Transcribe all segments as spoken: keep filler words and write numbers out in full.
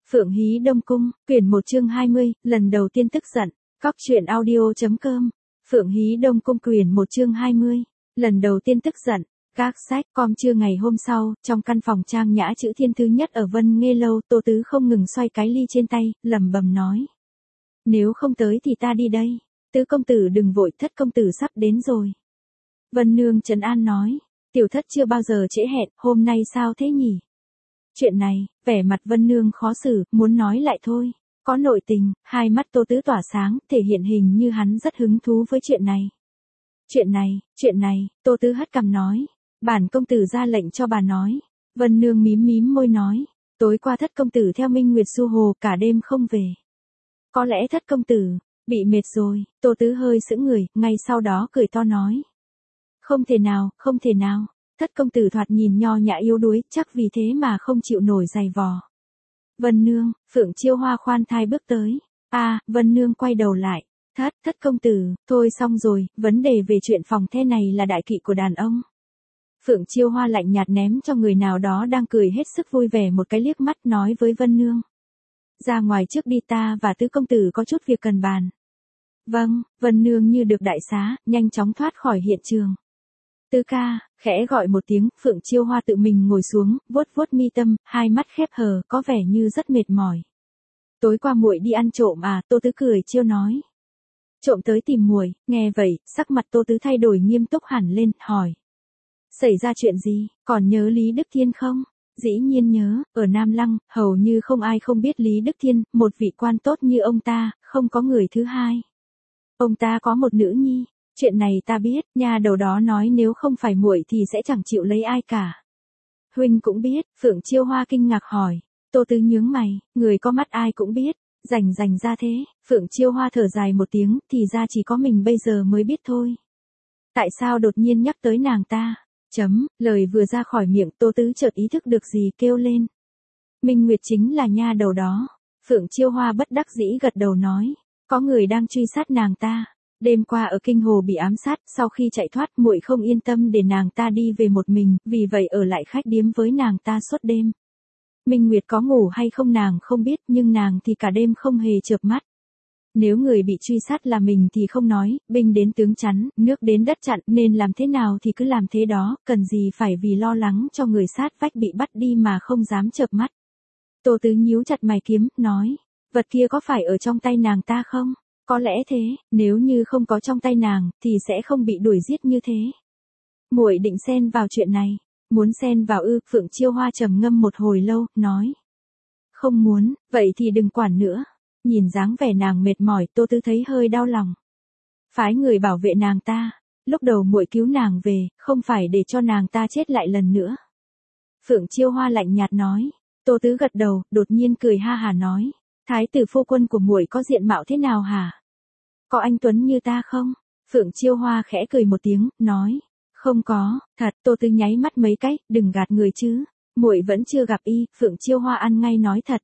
Phượng Hí Đông Cung, quyển một chương hai mươi, lần đầu tiên tức giận. Cóc truyện audio.com. Phượng Hí Đông Cung quyển một chương hai mươi, lần đầu tiên tức giận. Các sách com trưa ngày hôm sau, trong căn phòng trang nhã chữ thiên thứ nhất ở Vân Nghê Lâu, Tô Tứ không ngừng xoay cái ly trên tay, lẩm bẩm nói. Nếu không tới thì ta đi đây. Tứ công tử đừng vội, thất công tử sắp đến rồi. Vân Nương trấn an nói. Tiểu thất chưa bao giờ trễ hẹn, hôm nay sao thế nhỉ? Chuyện này, vẻ mặt Vân Nương khó xử, muốn nói lại thôi. Có nội tình, hai mắt Tô Tứ tỏa sáng, thể hiện hình như hắn rất hứng thú với chuyện này. Chuyện này, chuyện này, Tô Tứ hất cằm nói. Bản công tử ra lệnh cho bà nói. Vân Nương mím mím môi nói. Tối qua thất công tử theo Minh Nguyệt du hồ cả đêm không về. Có lẽ thất công tử, bị mệt rồi. Tô Tứ hơi sững người, ngay sau đó cười to nói. Không thể nào, không thể nào. Thất công tử thoạt nhìn nho nhã yếu đuối, chắc vì thế mà không chịu nổi giày vò. Vân Nương, Phượng Chiêu Hoa khoan thai bước tới. A, à, Vân Nương quay đầu lại. Thất, thất công tử, thôi xong rồi, vấn đề về chuyện phòng the này là đại kỵ của đàn ông. Phượng Chiêu Hoa lạnh nhạt ném cho người nào đó đang cười hết sức vui vẻ một cái liếc mắt nói với Vân Nương. Ra ngoài trước đi, ta và tứ công tử có chút việc cần bàn. Vâng, Vân Nương như được đại xá, nhanh chóng thoát khỏi hiện trường. Tứ ca, khẽ gọi một tiếng, Phượng Chiêu Hoa tự mình ngồi xuống, vuốt vuốt mi tâm, hai mắt khép hờ, có vẻ như rất mệt mỏi. Tối qua muội đi ăn trộm à? Tô Tứ cười trêu nói. Trộm tới tìm muội. Nghe vậy, sắc mặt Tô Tứ thay đổi nghiêm túc hẳn lên, hỏi. Xảy ra chuyện gì, còn nhớ Lý Đức Thiên không? Dĩ nhiên nhớ, ở Nam Lăng, hầu như không ai không biết Lý Đức Thiên, một vị quan tốt như ông ta, không có người thứ hai. Ông ta có một nữ nhi. Chuyện này ta biết, nhà đầu đó nói nếu không phải muội thì sẽ chẳng chịu lấy ai cả. Huynh cũng biết, Phượng Chiêu Hoa kinh ngạc hỏi. Tô Tứ nhướng mày, người có mắt ai cũng biết, rành rành ra thế. Phượng Chiêu Hoa thở dài một tiếng, thì ra chỉ có mình bây giờ mới biết thôi. Tại sao đột nhiên nhắc tới nàng ta? Chấm, lời vừa ra khỏi miệng, Tô Tứ chợt ý thức được gì, kêu lên. Minh Nguyệt chính là nha đầu đó. Phượng Chiêu Hoa bất đắc dĩ gật đầu nói, có người đang truy sát nàng ta. Đêm qua ở Kinh Hồ bị ám sát, sau khi chạy thoát muội không yên tâm để nàng ta đi về một mình, vì vậy ở lại khách điếm với nàng ta suốt đêm. Minh Nguyệt có ngủ hay không nàng không biết, nhưng nàng thì cả đêm không hề chợp mắt. Nếu người bị truy sát là mình thì không nói, binh đến tướng chắn, nước đến đất chặn, nên làm thế nào thì cứ làm thế đó, cần gì phải vì lo lắng cho người sát vách bị bắt đi mà không dám chợp mắt. Tô Tứ nhíu chặt mày kiếm, nói, vật kia có phải ở trong tay nàng ta không? Có lẽ thế, nếu như không có trong tay nàng, thì sẽ không bị đuổi giết như thế. Muội định xen vào chuyện này. Muốn xen vào ư? Phượng Chiêu Hoa trầm ngâm một hồi lâu, nói. Không muốn, vậy thì đừng quản nữa. Nhìn dáng vẻ nàng mệt mỏi, Tô Tứ thấy hơi đau lòng. Phái người bảo vệ nàng ta. Lúc đầu muội cứu nàng về, không phải để cho nàng ta chết lại lần nữa. Phượng Chiêu Hoa lạnh nhạt nói. Tô Tứ gật đầu, đột nhiên cười ha hà nói. Thái tử phu quân của muội có diện mạo thế nào hả? Có anh tuấn như ta không? Phượng Chiêu Hoa khẽ cười một tiếng, nói. Không có, thật. Tô Tứ nháy mắt mấy cái, đừng gạt người chứ. Muội vẫn chưa gặp y. Phượng Chiêu Hoa ăn ngay nói thật.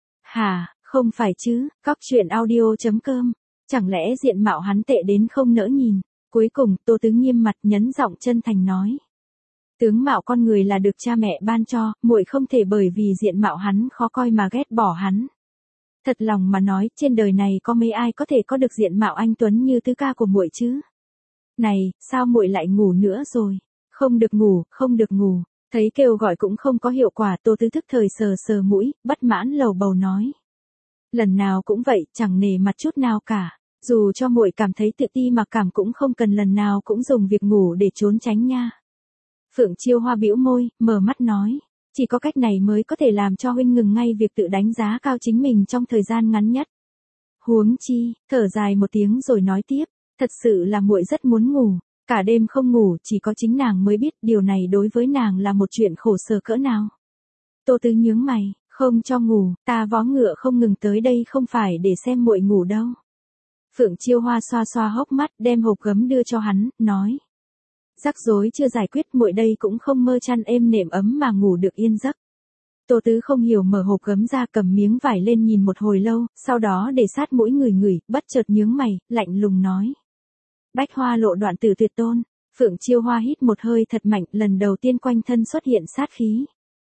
Hả, không phải chứ? Cóc truyện audio.com. Chẳng lẽ diện mạo hắn tệ đến không nỡ nhìn? Cuối cùng, Tô Tứ nghiêm mặt nhấn giọng chân thành nói. Tướng mạo con người là được cha mẹ ban cho, muội không thể bởi vì diện mạo hắn khó coi mà ghét bỏ hắn. Thật lòng mà nói, trên đời này có mấy ai có thể có được diện mạo anh tuấn như Tứ ca của muội chứ? Này, sao muội lại ngủ nữa rồi? Không được ngủ, không được ngủ. Thấy kêu gọi cũng không có hiệu quả, Tô Tứ thức thời sờ sờ mũi, bất mãn lầu bầu nói. Lần nào cũng vậy, chẳng nể mặt chút nào cả. Dù cho muội cảm thấy tự ti mặc cảm cũng không cần lần nào cũng dùng việc ngủ để trốn tránh nha. Phượng Chiêu Hoa bĩu môi, mở mắt nói. Chỉ có cách này mới có thể làm cho huynh ngừng ngay việc tự đánh giá cao chính mình trong thời gian ngắn nhất. Huống chi, thở dài một tiếng rồi nói tiếp, thật sự là muội rất muốn ngủ, cả đêm không ngủ, chỉ có chính nàng mới biết điều này đối với nàng là một chuyện khổ sở cỡ nào. Tô Tứ nhướng mày, không cho ngủ, ta vó ngựa không ngừng tới đây không phải để xem muội ngủ đâu. Phượng Chiêu Hoa xoa xoa hốc mắt, đem hộp gấm đưa cho hắn, nói. Rắc rối chưa giải quyết, muội đây cũng không mơ chăn êm nệm ấm mà ngủ được yên giấc. Tô Tứ không hiểu mở hộp gấm ra, cầm miếng vải lên nhìn một hồi lâu, sau đó để sát mũi người ngửi, bất chợt nhướng mày, lạnh lùng nói. Bách Hoa Lộ đoạn tử tuyệt tôn. Phượng Chiêu Hoa hít một hơi thật mạnh, lần đầu tiên quanh thân xuất hiện sát khí.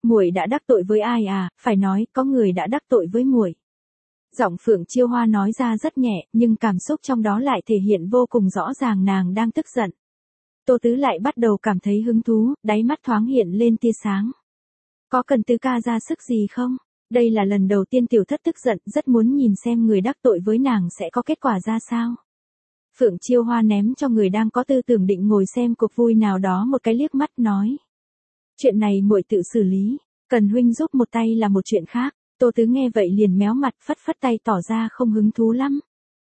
Muội đã đắc tội với ai à? Phải nói, có người đã đắc tội với muội. Giọng Phượng Chiêu Hoa nói ra rất nhẹ, nhưng cảm xúc trong đó lại thể hiện vô cùng rõ ràng nàng đang tức giận. Tô Tứ lại bắt đầu cảm thấy hứng thú, đáy mắt thoáng hiện lên tia sáng. Có cần Tứ ca ra sức gì không? Đây là lần đầu tiên tiểu thất tức giận, rất muốn nhìn xem người đắc tội với nàng sẽ có kết quả ra sao. Phượng Chiêu Hoa ném cho người đang có tư tưởng định ngồi xem cuộc vui nào đó một cái liếc mắt nói. Chuyện này muội tự xử lý, cần huynh giúp một tay là một chuyện khác. Tô Tứ nghe vậy liền méo mặt phất phất tay tỏ ra không hứng thú lắm.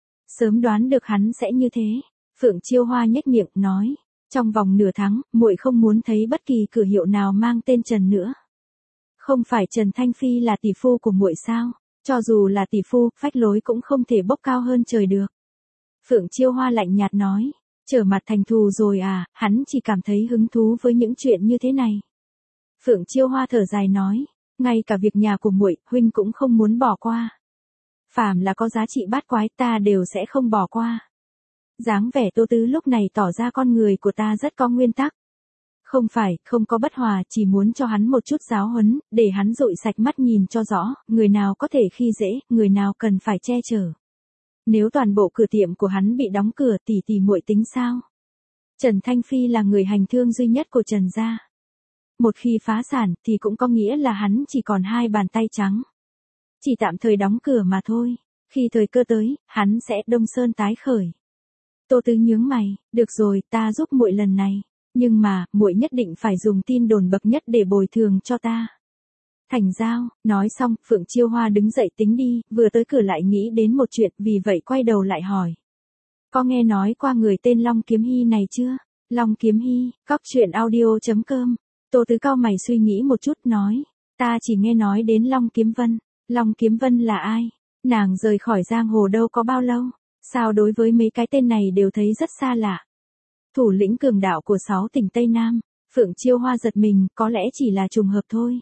Sớm đoán được hắn sẽ như thế. Phượng Chiêu Hoa nhếch miệng nói. Trong vòng nửa tháng, muội không muốn thấy bất kỳ cửa hiệu nào mang tên Trần nữa. Không phải Trần Thanh Phi là tỷ phu của muội sao? Cho dù là tỷ phu, phách lối cũng không thể bốc cao hơn trời được. Phượng Chiêu Hoa lạnh nhạt nói. Trở mặt thành thù rồi à, hắn chỉ cảm thấy hứng thú với những chuyện như thế này. Phượng Chiêu Hoa thở dài nói. Ngay cả việc nhà của muội, huynh cũng không muốn bỏ qua. Phàm là có giá trị bát quái ta đều sẽ không bỏ qua. Dáng vẻ Tô Tứ lúc này tỏ ra con người của ta rất có nguyên tắc. Không phải, không có bất hòa, chỉ muốn cho hắn một chút giáo huấn, để hắn dụi sạch mắt nhìn cho rõ, người nào có thể khi dễ, người nào cần phải che chở. Nếu toàn bộ cửa tiệm của hắn bị đóng cửa tỷ tỷ muội tính sao? Trần Thanh Phi là người hành thương duy nhất của Trần gia. Một khi phá sản thì cũng có nghĩa là hắn chỉ còn hai bàn tay trắng. Chỉ tạm thời đóng cửa mà thôi. Khi thời cơ tới, hắn sẽ đông sơn tái khởi. Tô Tứ nhướng mày, được rồi, ta giúp muội lần này. Nhưng mà, muội nhất định phải dùng tin đồn bậc nhất để bồi thường cho ta. Thành giao, nói xong, Phượng Chiêu Hoa đứng dậy tính đi, vừa tới cửa lại nghĩ đến một chuyện, vì vậy quay đầu lại hỏi. Có nghe nói qua người tên Long Kiếm Hy này chưa? Long Kiếm Hy, cóc truyện audio chấm com. Tô Tứ cau mày suy nghĩ một chút nói. Ta chỉ nghe nói đến Long Kiếm Vân. Long Kiếm Vân là ai? Nàng rời khỏi giang hồ đâu có bao lâu? Sao đối với mấy cái tên này đều thấy rất xa lạ? Thủ lĩnh cường đạo của sáu tỉnh Tây Nam. Phượng Chiêu Hoa giật mình, có lẽ chỉ là trùng hợp thôi.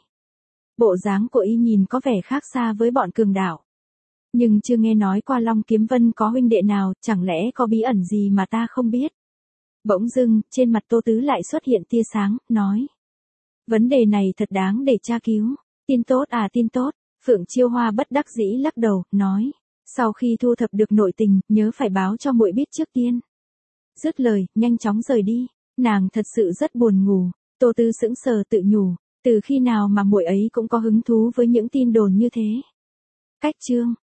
Bộ dáng của y nhìn có vẻ khác xa với bọn cường đạo. Nhưng chưa nghe nói qua Long Kiếm Vân có huynh đệ nào, chẳng lẽ có bí ẩn gì mà ta không biết? Bỗng dưng, trên mặt Tô Tứ lại xuất hiện tia sáng, nói. Vấn đề này thật đáng để tra cứu. Tin tốt à tin tốt. Phượng Chiêu Hoa bất đắc dĩ lắc đầu, nói. Sau khi thu thập được nội tình, nhớ phải báo cho muội biết trước tiên. Dứt lời, nhanh chóng rời đi. Nàng thật sự rất buồn ngủ. Tô Tứ sững sờ tự nhủ. Từ khi nào mà muội ấy cũng có hứng thú với những tin đồn như thế? Cách chương.